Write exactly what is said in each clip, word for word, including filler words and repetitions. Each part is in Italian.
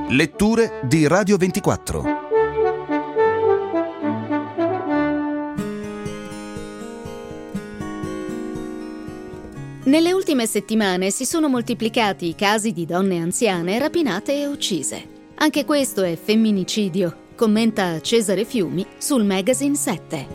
Letture di Radio ventiquattro. Nelle ultime settimane si sono moltiplicati i casi di donne anziane rapinate e uccise. Anche questo è femminicidio, commenta Cesare Fiumi sul Magazine sette.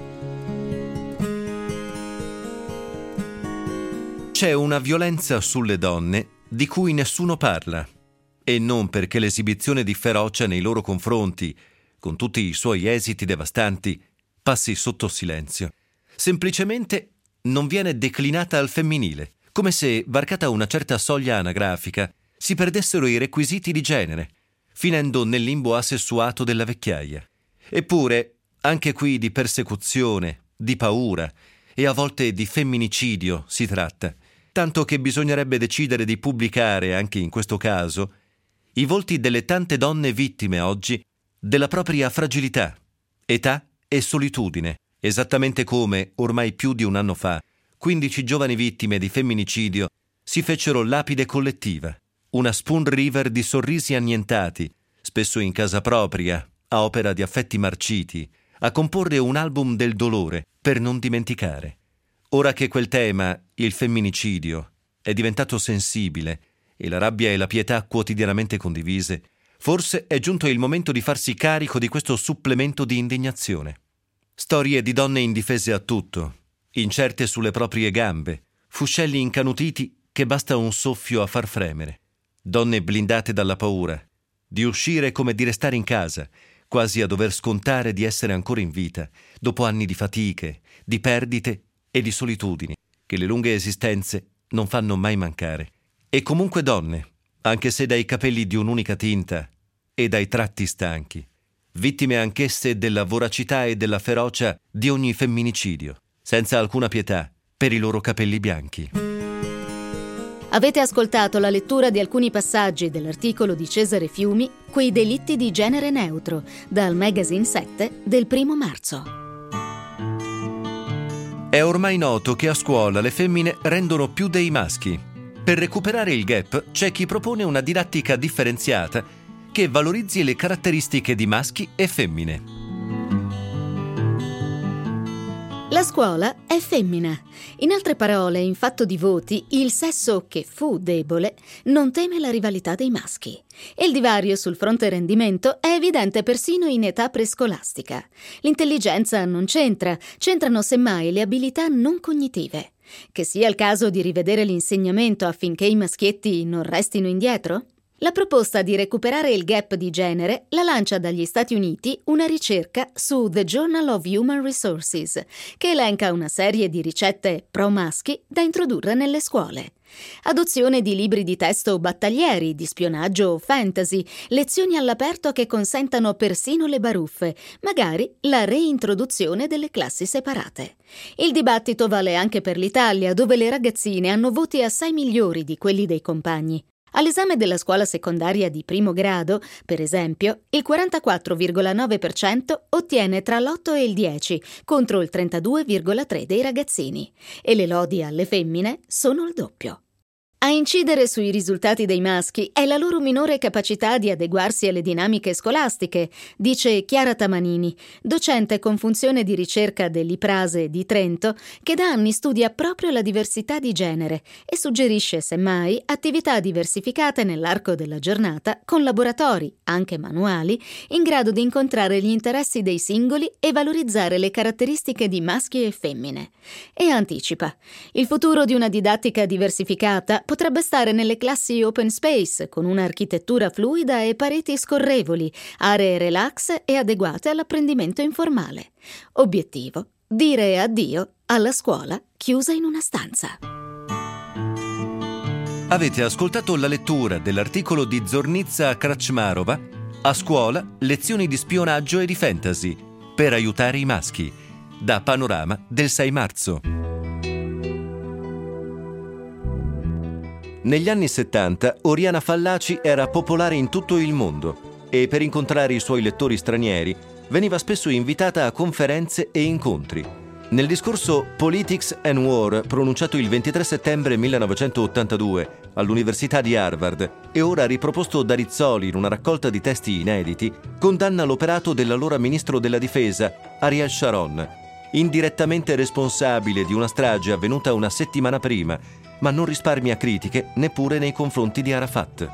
C'è una violenza sulle donne di cui nessuno parla, e non perché l'esibizione di ferocia nei loro confronti, con tutti i suoi esiti devastanti, passi sotto silenzio. Semplicemente non viene declinata al femminile, come se, varcata una certa soglia anagrafica, si perdessero i requisiti di genere, finendo nel limbo asessuato della vecchiaia. Eppure, anche qui di persecuzione, di paura e a volte di femminicidio si tratta, tanto che bisognerebbe decidere di pubblicare, anche in questo caso, i volti delle tante donne vittime oggi della propria fragilità, età e solitudine, esattamente come, ormai più di un anno fa, quindici giovani vittime di femminicidio si fecero lapide collettiva, una Spoon River di sorrisi annientati, spesso in casa propria, a opera di affetti marciti, a comporre un album del dolore per non dimenticare. Ora che quel tema, il femminicidio, è diventato sensibile e la rabbia e la pietà quotidianamente condivise, forse è giunto il momento di farsi carico di questo supplemento di indignazione. Storie di donne indifese a tutto, incerte sulle proprie gambe, fuscelli incanutiti che basta un soffio a far fremere. Donne blindate dalla paura, di uscire come di restare in casa, quasi a dover scontare di essere ancora in vita, dopo anni di fatiche, di perdite e di solitudini, che le lunghe esistenze non fanno mai mancare. E comunque donne, anche se dai capelli di un'unica tinta e dai tratti stanchi, vittime anch'esse della voracità e della ferocia di ogni femminicidio, senza alcuna pietà per i loro capelli bianchi. Avete ascoltato la lettura di alcuni passaggi dell'articolo di Cesare Fiumi, Quei delitti di genere neutro, dal Magazine sette del primo marzo. È ormai noto che a scuola le femmine rendono più dei maschi. Per recuperare il gap c'è chi propone una didattica differenziata che valorizzi le caratteristiche di maschi e femmine. La scuola è femmina. In altre parole, in fatto di voti, il sesso che fu debole non teme la rivalità dei maschi. E il divario sul fronte rendimento è evidente persino in età prescolastica. L'intelligenza non c'entra, c'entrano semmai le abilità non cognitive. Che sia il caso di rivedere l'insegnamento affinché i maschietti non restino indietro? La proposta di recuperare il gap di genere la lancia dagli Stati Uniti una ricerca su The Journal of Human Resources, che elenca una serie di ricette pro-maschi da introdurre nelle scuole. Adozione di libri di testo battaglieri, di spionaggio o fantasy, lezioni all'aperto che consentano persino le baruffe, magari la reintroduzione delle classi separate. Il dibattito vale anche per l'Italia, dove le ragazzine hanno voti assai migliori di quelli dei compagni. All'esame della scuola secondaria di primo grado, per esempio, il quarantaquattro virgola nove per cento ottiene tra l'otto e il dieci, contro il trentadue virgola tre per cento dei ragazzini, e le lodi alle femmine sono il doppio. A incidere sui risultati dei maschi è la loro minore capacità di adeguarsi alle dinamiche scolastiche, dice Chiara Tamanini, docente con funzione di ricerca dell'Iprase di Trento, che da anni studia proprio la diversità di genere e suggerisce, semmai, attività diversificate nell'arco della giornata con laboratori, anche manuali, in grado di incontrare gli interessi dei singoli e valorizzare le caratteristiche di maschi e femmine. E anticipa: il futuro di una didattica diversificata potrebbe stare nelle classi open space, con un'architettura fluida e pareti scorrevoli, aree relax e adeguate all'apprendimento informale. Obiettivo: dire addio alla scuola chiusa in una stanza. Avete ascoltato la lettura dell'articolo di Zornitza Krachmarova, A scuola, lezioni di spionaggio e di fantasy, per aiutare i maschi, da Panorama del sei marzo. Negli anni settanta, Oriana Fallaci era popolare in tutto il mondo e per incontrare i suoi lettori stranieri veniva spesso invitata a conferenze e incontri. Nel discorso Politics and War, pronunciato il ventitré settembre millenovecentottantadue all'Università di Harvard e ora riproposto da Rizzoli in una raccolta di testi inediti, condanna l'operato dell'allora ministro della difesa, Ariel Sharon, indirettamente responsabile di una strage avvenuta una settimana prima, ma non risparmia critiche neppure nei confronti di Arafat.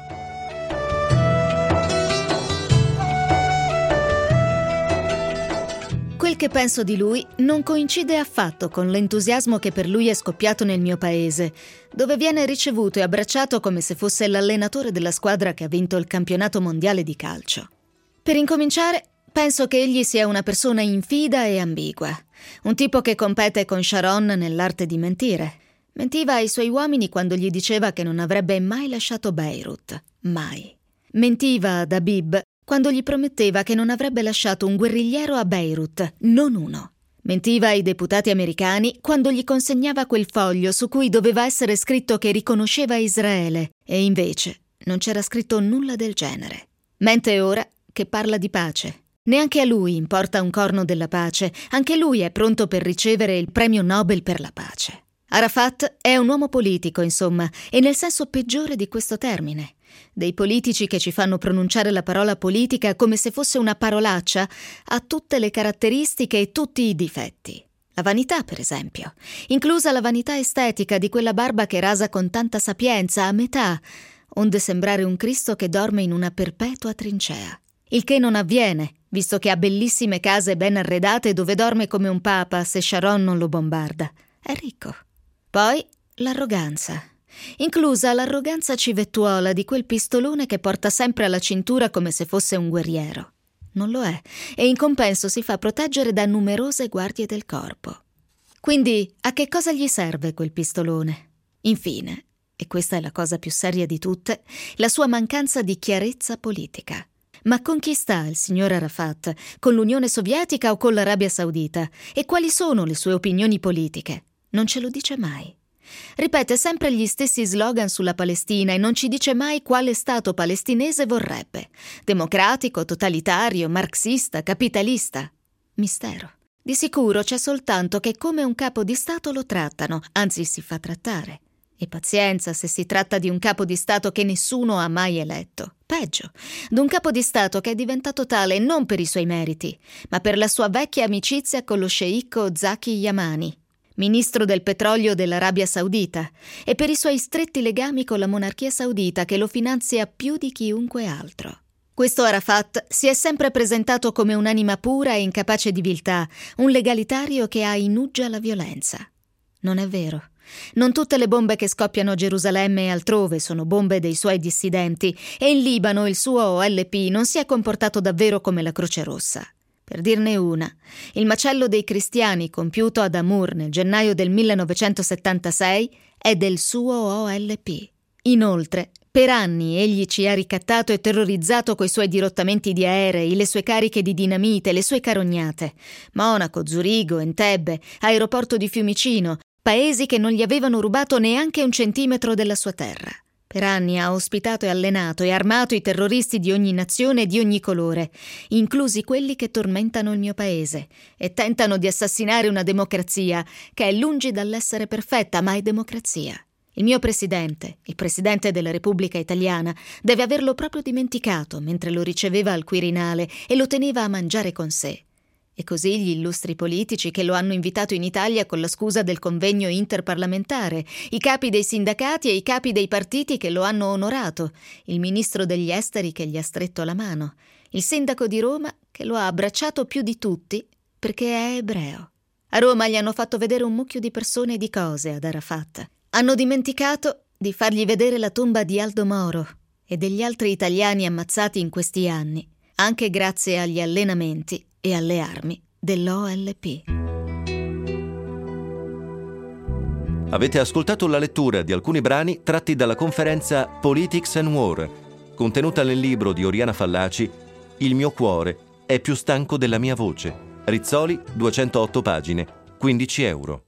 Quel che penso di lui non coincide affatto con l'entusiasmo che per lui è scoppiato nel mio paese, dove viene ricevuto e abbracciato come se fosse l'allenatore della squadra che ha vinto il campionato mondiale di calcio. Per incominciare, penso che egli sia una persona infida e ambigua, un tipo che compete con Sharon nell'arte di mentire. Mentiva ai suoi uomini quando gli diceva che non avrebbe mai lasciato Beirut, mai. Mentiva ad Habib quando gli prometteva che non avrebbe lasciato un guerrigliero a Beirut, non uno. Mentiva ai deputati americani quando gli consegnava quel foglio su cui doveva essere scritto che riconosceva Israele, e invece non c'era scritto nulla del genere. Mente ora che parla di pace. Neanche a lui importa un corno della pace, anche lui è pronto per ricevere il premio Nobel per la pace. Arafat è un uomo politico, insomma, e nel senso peggiore di questo termine. Dei politici che ci fanno pronunciare la parola politica come se fosse una parolaccia, ha tutte le caratteristiche e tutti i difetti. La vanità, per esempio, inclusa la vanità estetica di quella barba che rasa con tanta sapienza a metà, onde sembrare un Cristo che dorme in una perpetua trincea. Il che non avviene, visto che ha bellissime case ben arredate dove dorme come un papa se Sharon non lo bombarda. È ricco. Poi l'arroganza, inclusa l'arroganza civettuola di quel pistolone che porta sempre alla cintura come se fosse un guerriero. Non lo è, e in compenso si fa proteggere da numerose guardie del corpo. Quindi a che cosa gli serve quel pistolone? Infine, e questa è la cosa più seria di tutte, la sua mancanza di chiarezza politica. Ma con chi sta il signor Arafat? Con l'Unione Sovietica o con l'Arabia Saudita? E quali sono le sue opinioni politiche? Non ce lo dice mai. Ripete sempre gli stessi slogan sulla Palestina e non ci dice mai quale Stato palestinese vorrebbe. Democratico, totalitario, marxista, capitalista. Mistero. Di sicuro c'è soltanto che come un capo di Stato lo trattano, anzi si fa trattare. E pazienza se si tratta di un capo di Stato che nessuno ha mai eletto. Peggio, d'un capo di Stato che è diventato tale non per i suoi meriti, ma per la sua vecchia amicizia con lo sceicco Zaki Yamani, ministro del petrolio dell'Arabia Saudita, e per i suoi stretti legami con la monarchia saudita che lo finanzia più di chiunque altro. Questo Arafat si è sempre presentato come un'anima pura e incapace di viltà, un legalitario che ha in uggia la violenza. Non è vero. Non tutte le bombe che scoppiano a Gerusalemme e altrove sono bombe dei suoi dissidenti, e in Libano il suo O L P non si è comportato davvero come la Croce Rossa. Per dirne una, il macello dei cristiani compiuto ad Amur nel gennaio del millenovecentosettantasei è del suo O L P. Inoltre, per anni egli ci ha ricattato e terrorizzato coi suoi dirottamenti di aerei, le sue cariche di dinamite, le sue carognate. Monaco, Zurigo, Entebbe, aeroporto di Fiumicino, paesi che non gli avevano rubato neanche un centimetro della sua terra. Per anni ha ospitato e allenato e armato i terroristi di ogni nazione e di ogni colore, inclusi quelli che tormentano il mio paese e tentano di assassinare una democrazia che è lungi dall'essere perfetta, ma è democrazia. Il mio presidente, il presidente della Repubblica Italiana, deve averlo proprio dimenticato mentre lo riceveva al Quirinale e lo teneva a mangiare con sé. E così gli illustri politici che lo hanno invitato in Italia con la scusa del convegno interparlamentare, i capi dei sindacati e i capi dei partiti che lo hanno onorato, il ministro degli esteri che gli ha stretto la mano, il sindaco di Roma che lo ha abbracciato più di tutti perché è ebreo. A Roma gli hanno fatto vedere un mucchio di persone e di cose ad Arafat. Hanno dimenticato di fargli vedere la tomba di Aldo Moro e degli altri italiani ammazzati in questi anni, anche grazie agli allenamenti e alle armi dell'O L P. Avete ascoltato la lettura di alcuni brani tratti dalla conferenza Politics and War, contenuta nel libro di Oriana Fallaci Il mio cuore è più stanco della mia voce. Rizzoli, duecentootto pagine, quindici euro.